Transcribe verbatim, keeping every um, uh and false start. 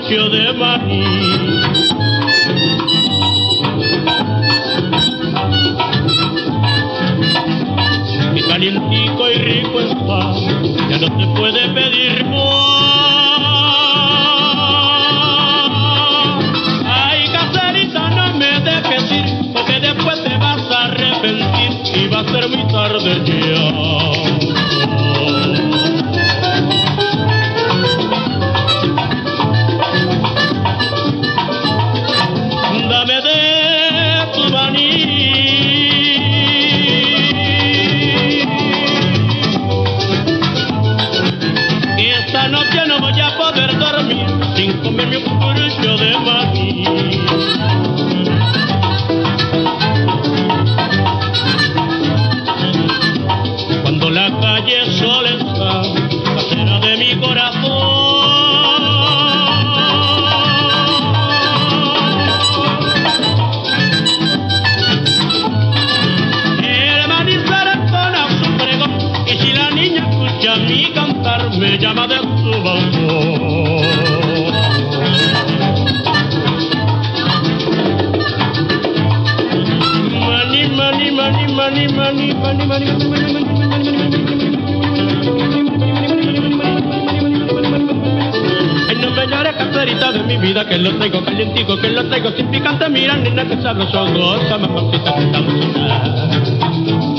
purrucho de maní. Y calientico y rico está, ya no se puede pedir más. Ay, caserita, no me dejes ir, porque después te vas a arrepentir y va a ser muy tarde ya. Dame de tu maní. Esta noche no voy a poder dormir sin comerme un purrucho de maní. Cuando la calle sola está, casera de mi corazón, el maní se entona su pregón, y si la niña escucha mi cantar, me llama de su balcón. Maní, maní, maní, maní, maní, maní, maní, maní. Ay, no me llores, caserita de mi vida, que lo traigo calientico, que lo traigo sin picante. Mira, nena, que sabroso goza, mamacita, que estamos a